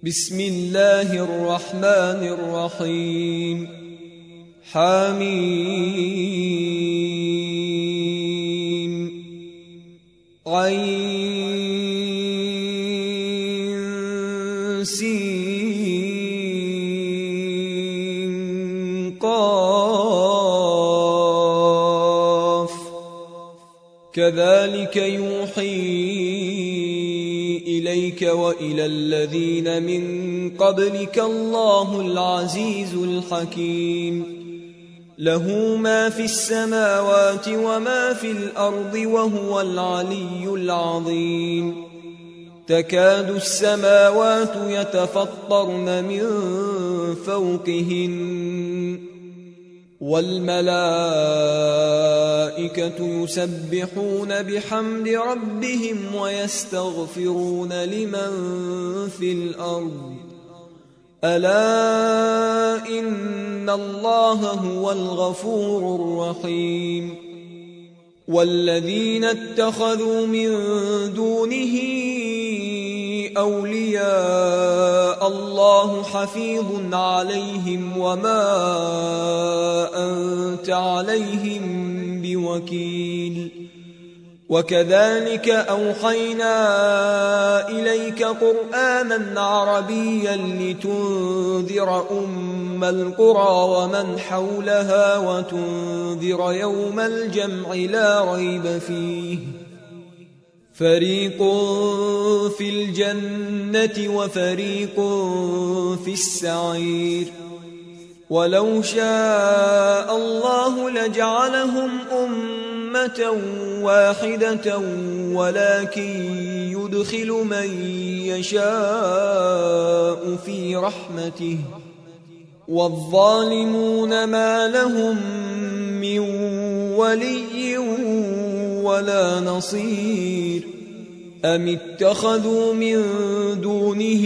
بسم الله الرحمن الرحيم حميم عين سين قاف كذلك يوحي إليك وإلى الذين من قبلك الله العزيز الحكيم له ما في السماوات وما في الأرض وهو العلي العظيم تكاد السماوات يتفطرن من فوقهن والملائكة يسبحون بحمد ربهم ويستغفرون لمن في الأرض ألا إن الله هو الغفور الرحيم والذين اتخذوا من دونه أولياء الله حفيظ عليهم وما أنت عليهم بوكيل وكذلك أوحينا إليك قرآنا عربيا لتنذر أم القرى ومن حولها وتنذر يوم الجمع لا ريب فيه فريق في الجنة وفريق في السعير ولو شاء الله لجعلهم أمة واحدة ولكن يدخل من يشاء في رحمته والظالمون ما لهم من ولي ولا نصير أم اتخذوا من دونه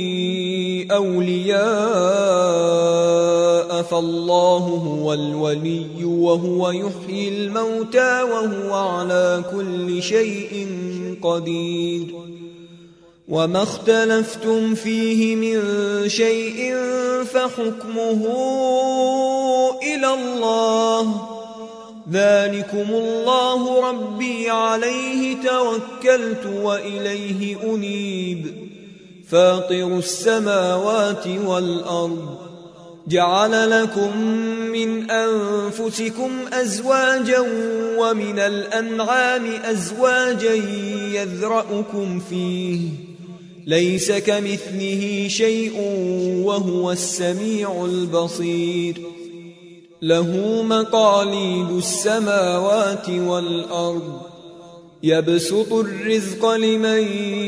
أولياء فالله هو الولي وهو يحيي الموتى وهو على كل شيء قدير وما اختلفتم فيه من شيء فحكمه إلى الله ذلكم الله ربي عليه توكلت وإليه أنيب فاطر السماوات والأرض جعل لكم من أنفسكم أزواجا ومن الأنعام أزواجا يذرأكم فيه ليس كمثله شيء وهو السميع البصير له مقاليد السماوات والأرض يبسط الرزق لمن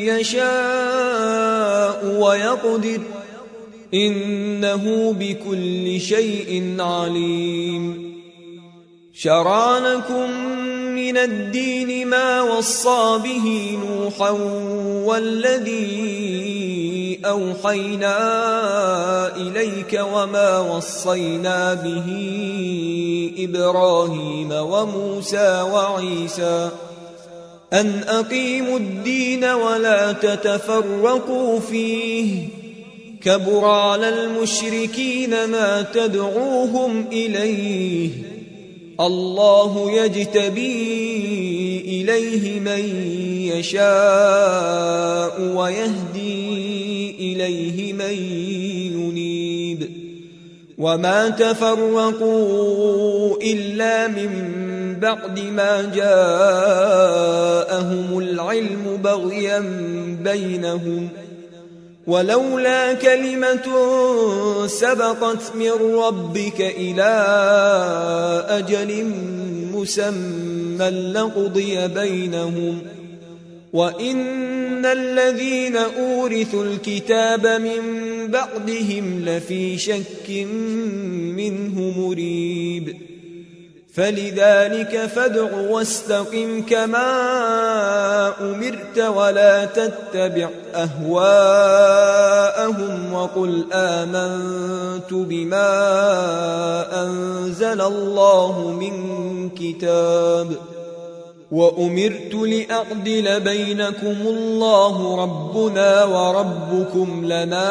يشاء ويقدر إنه بكل شيء عليم شرع لكم من الدين ما وصى به نوحا والذي أوحينا إليك وما وصينا به إبراهيم وموسى وعيسى أن أقيموا الدين ولا تتفرقوا فيه كبر على المشركين ما تدعوهم إليه الله يجتبي إليه من يشاء ويهدي إليه من ينيب وما تفرقوا إلا من بعد ما جاءهم العلم بغيا بينهم ولولا كلمة سبقت من ربك إلى أجل مسمى لقضي بينهم وإن الذين أورثوا الكتاب من بعدهم لفي شك منه مريب فلذلك فادع واستقم كما أمرت ولا تتبع أهواءهم وقل آمنت بما أنزل الله من كتاب وأمرت لأعدل بينكم الله ربنا وربكم لنا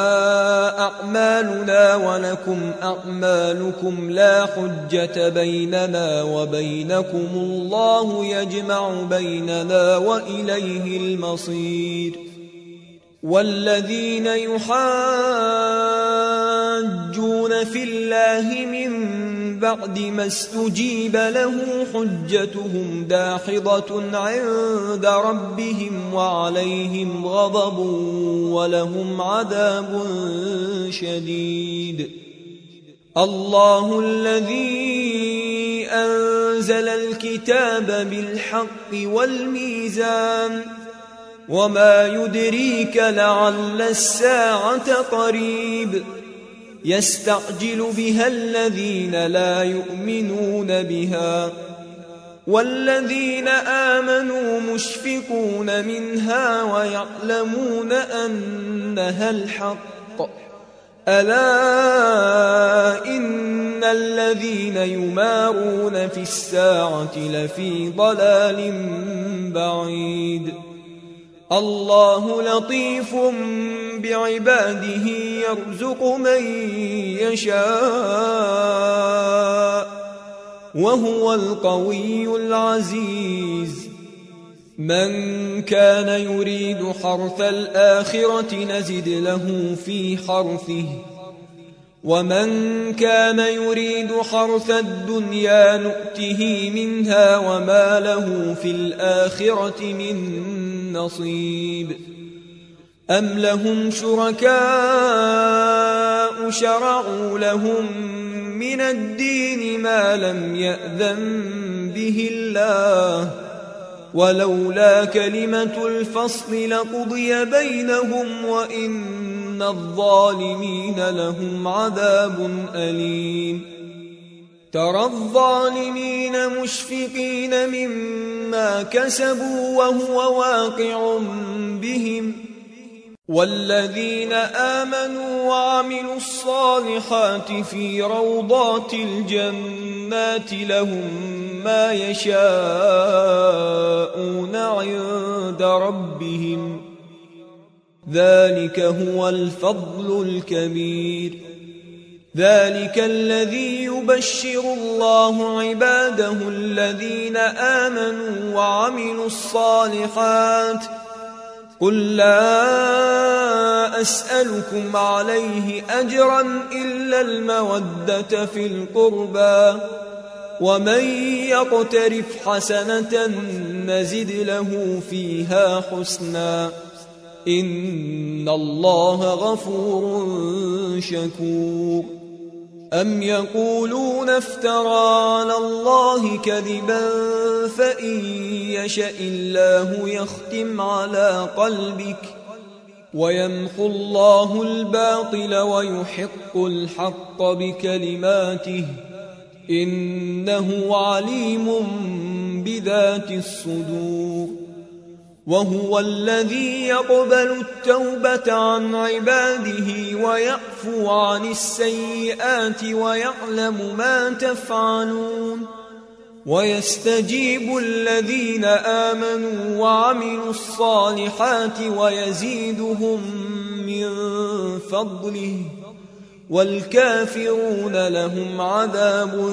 أعمالنا ولكم أعمالكم لا حجة بيننا وبينكم الله يجمع بيننا وإليه المصير والذين يحاجون في الله من بعد ما استجيب له حجتهم داحضة عند ربهم وعليهم غضب ولهم عذاب شديد. الله الذي أنزل الكتاب بالحق والميزان وما يدريك لعل الساعة قريب يستعجل بها الذين لا يؤمنون بها والذين آمنوا مشفقون منها ويعلمون أنها الحق ألا إن الذين يمارون في الساعة لفي ضلال بعيد. الله لطيف بعباده يرزق من يشاء وهو القوي العزيز. من كان يريد حرث الآخرة نزد له في حرثه ومن كان يريد حرث الدنيا نؤته منها وما له في الآخرة من نصيب. أم لهم شركاء شرعوا لهم من الدين ما لم يأذن به الله ولولا كلمة الفصل لقضي بينهم وإن الظالمين لهم عذاب أليم. ترى الظالمين مشفقين مما كسبوا وهو واقع بهم والذين آمنوا وعملوا الصالحات في روضات الجنات لهم ما يشاءون عند ربهم ذلك هو الفضل الكبير. ذلك الذي يبشر الله عباده الذين آمنوا وعملوا الصالحات قل لا أسألكم عليه أجرا إلا المودة في القربى ومن يقترف حسنة نزد له فيها حسنا إن الله غفور شكور. أم يقولون افترى على الله كذبا فإن يشأ الله يختم على قلبك ويمحو الله الباطل ويحق الحق بكلماته إنه عليم بذات الصدور. وهو الذي يقبل التوبة عن عباده ويعفو عن السيئات ويعلم ما تفعلون ويستجيب الذين آمنوا وعملوا الصالحات ويزيدهم من فضله والكافرون لهم عذاب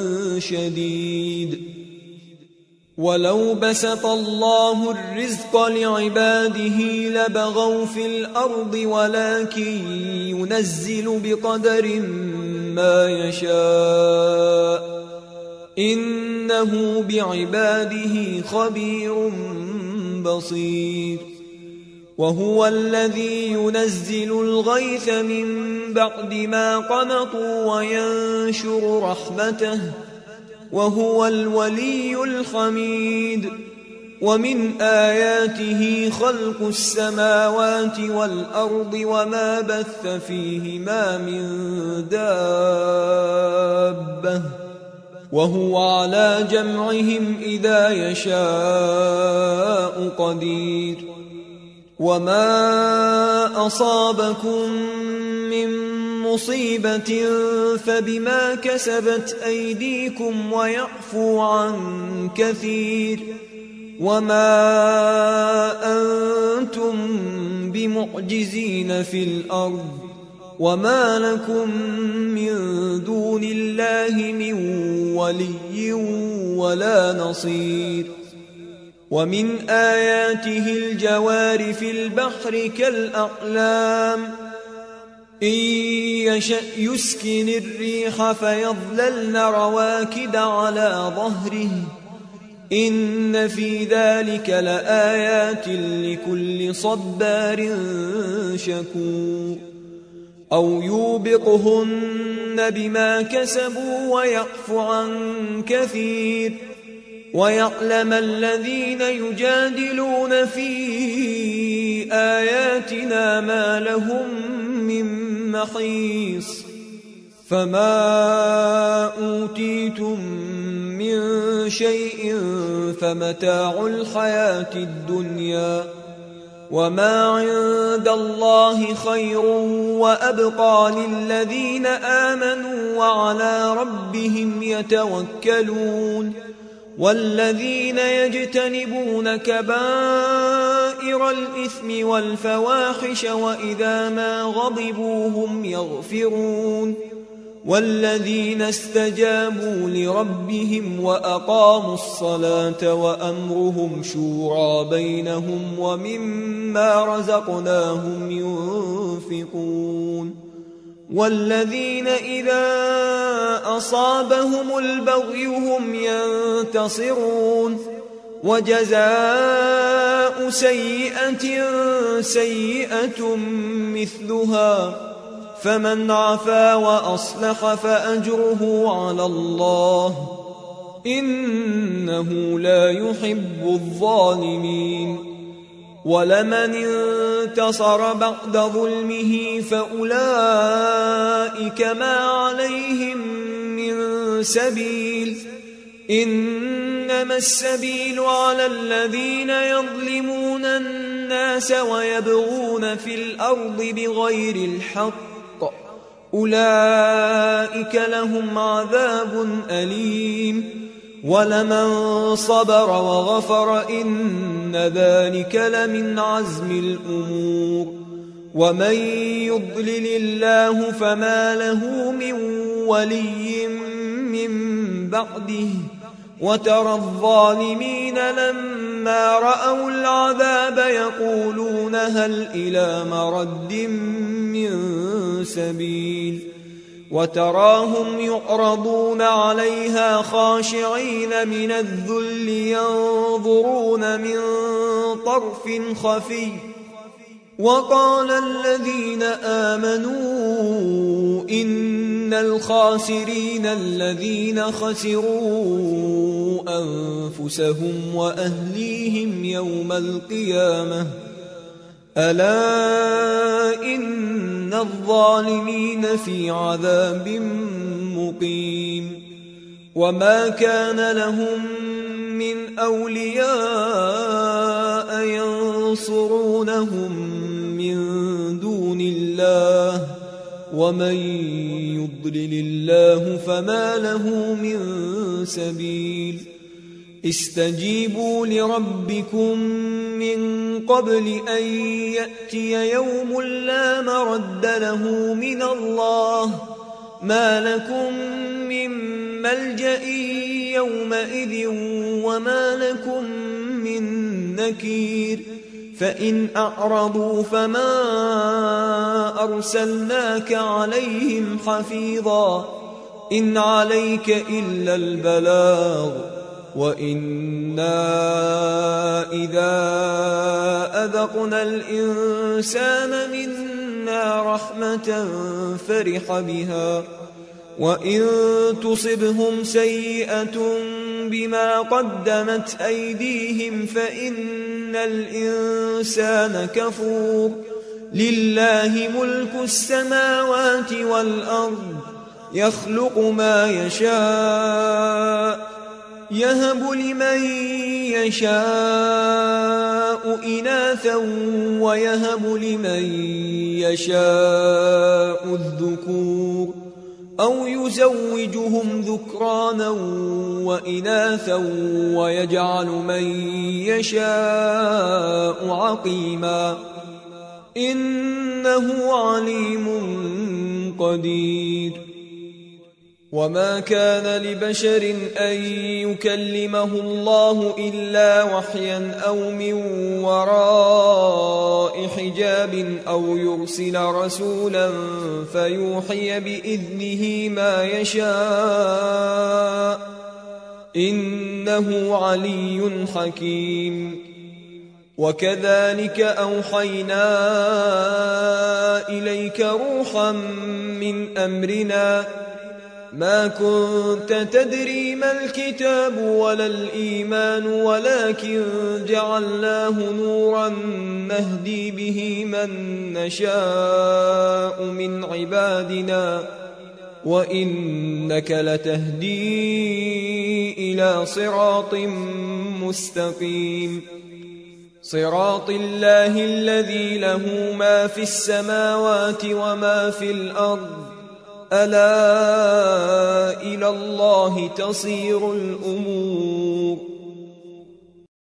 شديد. ولو بسط الله الرزق لعباده لبغوا في الأرض ولكن ينزل بقدر ما يشاء إنه بعباده خبير بصير. وهو الذي ينزل الغيث من بعد ما قنطوا وينشر رحمته وهو الولي الحميد. ومن آياته خلق السماوات والأرض وما بث فيهما من دابة وهو على جمعهم إذا يشاء قدير. وما أصابكم من مصيبة فبما كسبت أيديكم ويعفو عن كثير، وما أنتم بمعجزين في الأرض، وما لكم من دون الله من ولي ولا نصير. ومن آياته الجوار في البحر كالأعلام، إن يشأ يسكن الريح فيظللن رواكد على ظهره، إن في ذلك لآيات لكل صبار شكور. أو يوبقهن بما كسبوا ويعفو عن كثير، ويعلم الذين يجادلون في آياتنا ما لهم من محيص. فما أوتيتم من شيء فمتاع الحياة الدنيا، وما عند الله خير وأبقى للذين آمنوا وعلى ربهم يتوكلون. والذين يجتنبون كبائر الإثم والفواحش وإذا ما غضبوا هم يغفرون. والذين استجابوا لربهم وأقاموا الصلاة وأمرهم شورى بينهم ومما رزقناهم ينفقون. والذين إذا أصابهم البغي هم ينتصرون. وجزاء سيئة سيئة مثلها، فمن عفا وأصلح فأجره على الله، إنه لا يحب الظالمين. ولمن انتصر بعد ظلمه فأولئك ما عليهم من سبيل، إنما السبيل على الذين يظلمون الناس ويبغون في الأرض بغير الحق، أولئك لهم عذاب أليم. ولمن صبر وغفر إن ذلك لمن عزم الأمور. ومن يضلل الله فما له من ولي من بعده، وترى الظالمين لما رأوا العذاب يقولون هل إلى مرد من سبيل. وتراهم يعرضون عليها خاشعين من الذل ينظرون من طرف خفي. وقال الذين آمنوا إن الخاسرين الذين خسروا أنفسهم وأهليهم يوم القيامة، ألا إن الظالمين في عذاب مقيم. وما كان لهم من أولياء ينصرونهم من دون الله، ومن يضلل الله فما له من سبيل. استجيبوا لربكم من قبل أن يأتي يوم لا مرد له من الله، ما لكم من ملجأ يومئذ وما لكم من نكير. فإن أعرضوا فما أرسلناك عليهم حفيظا، إن عليك إلا البلاغ، وإنا إذا أذقنا الإنسان منا رحمة فرح بها، وإن تصبهم سيئة بما قدمت أيديهم فإن الإنسان كفور. لله ملك السماوات والأرض، يخلق ما يشاء، يهب لمن يشاء إناثا ويهب لمن يشاء الذكور أو يزوجهم ذكرانا وإناثا ويجعل من يشاء عقيما إنه عليم قدير. وما كان لبشر أن يكلمه الله إلا وحيا أو من وراء حجاب أو يرسل رسولا فيوحي بإذنه ما يشاء إنه علي حكيم. وكذلك أوحينا إليك روحا من أمرنا ما كنت تدري ما الكتاب ولا الإيمان ولكن جعلناه نورا نهدي به من نشاء من عبادنا وإنك لتهدي إلى صراط مستقيم صراط الله الذي له ما في السماوات وما في الأرض ألا إلى الله تصير الأمور